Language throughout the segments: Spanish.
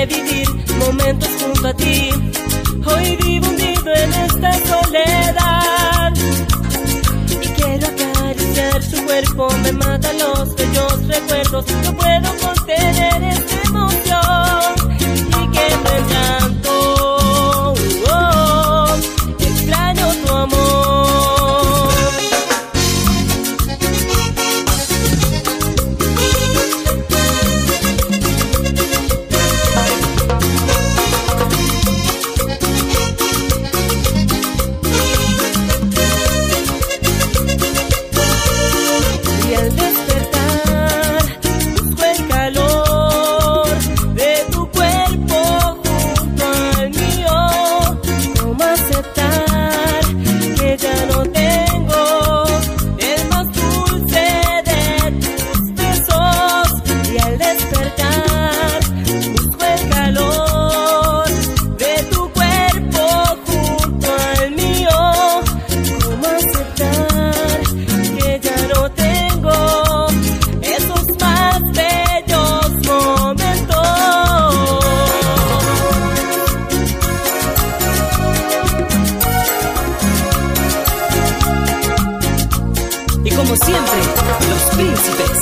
revivir momentos junto a ti. Hoy vivo hundido en esta soledad y quiero acariciar tu cuerpo. Me matan los bellos recuerdos, no puedo contener esta emoción y quemo en llanto. Extraño tu amor. Como siempre, los príncipes.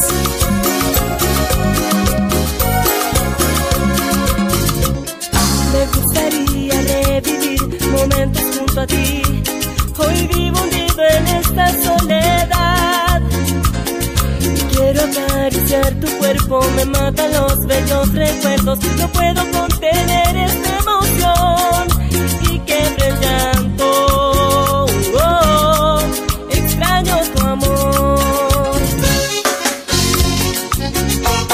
Me gustaría revivir momentos junto a ti. Hoy vivo hundido en esta soledad. Quiero acariciar tu cuerpo, me matan los bellos recuerdos. No puedo contener esta emoción y quebro el llanto. Extraño tu amor.